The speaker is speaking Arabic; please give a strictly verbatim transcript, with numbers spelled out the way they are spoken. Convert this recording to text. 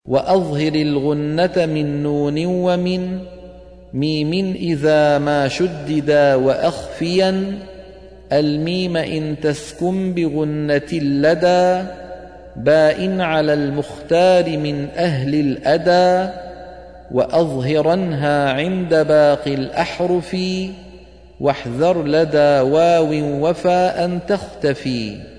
وأظهر الغنة من نون ومن ميم إذا ما شددا، وأخفيا الميم إن تسكن بغنة لدى باء على المختار من أهل الأدى. وأظهرنها عند باقي الأحرف، واحذر لدى واو وفاء تختفي.